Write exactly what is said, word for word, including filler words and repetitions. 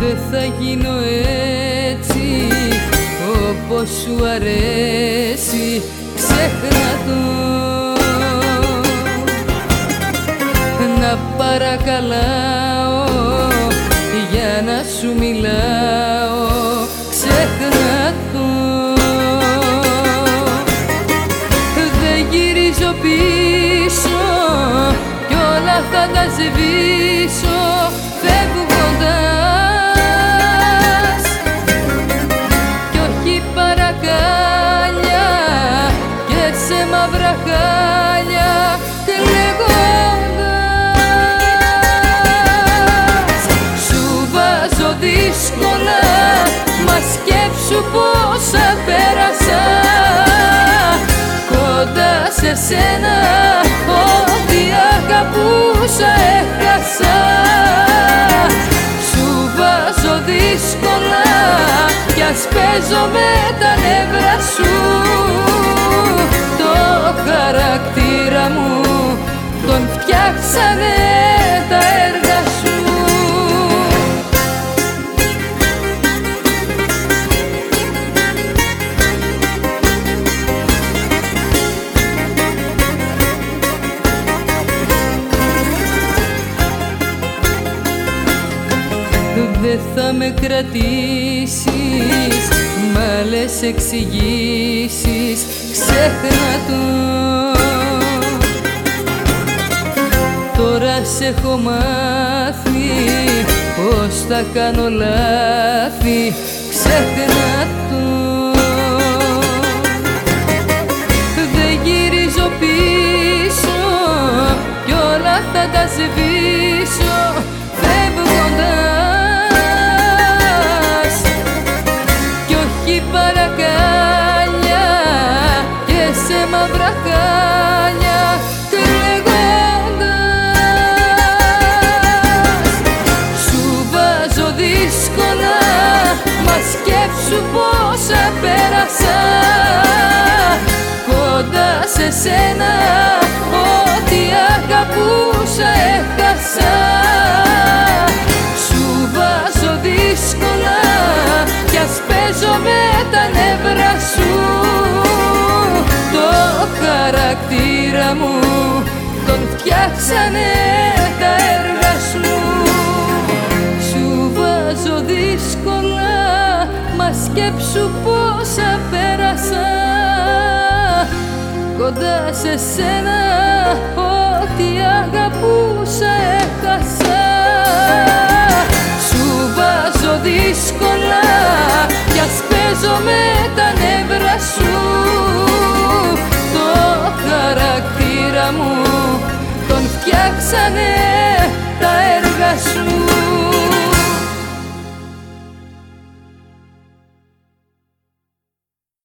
Δεν θα γίνω έτσι όπως σου αρέσει, ξέχνα το. Να παρακαλάω για να σου μιλάω, ξέχνα το. Δεν γυρίζω πίσω κι όλα θα τα σβήσω φεύγοντας, κι όχι παρακάλια και σε μαύρα χάλια κλαίγοντας. Σου βάζω δύσκολα, μα σκέψου πόσα πέρασα κοντά σε σένα, ό,τι αγαπούσα έχασα. Σου βάζω δύσκολα κι ας παίζω με τα νεύρα σου. Το χαρακτήρα μου τον φτιάξανε τα έργα σου. Δεν θα με κρατήσεις μ' άλλες εξηγήσεις, ξέχνα το. Τώρα σ' έχω μάθει πως θα κάνω λάθη, ξέχνα το. Δεν γυρίζω πίσω κι όλα θα τα σβήσω φεύγοντας, κι όχι παρακάλια και σε μαύρα χάλια κλαίγοντας. Σου βάζω δύσκολα, μα σκέψου πόσα πέρασα κοντά σε σένα, ό,τι αγαπούσα έχασα. Σου βάζω δύσκολα κι ας παίζω με τα νεύρα σου. Το χαρακτήρα μου τον φτιάξανε τα έργα σου. Σου βάζω δύσκολα, μα σκέψου πόσα πέρασα κοντά σε σένα, ό,τι αγαπούσα έχασα. Σου βάζω δύσκολα κι ας παίζω με τα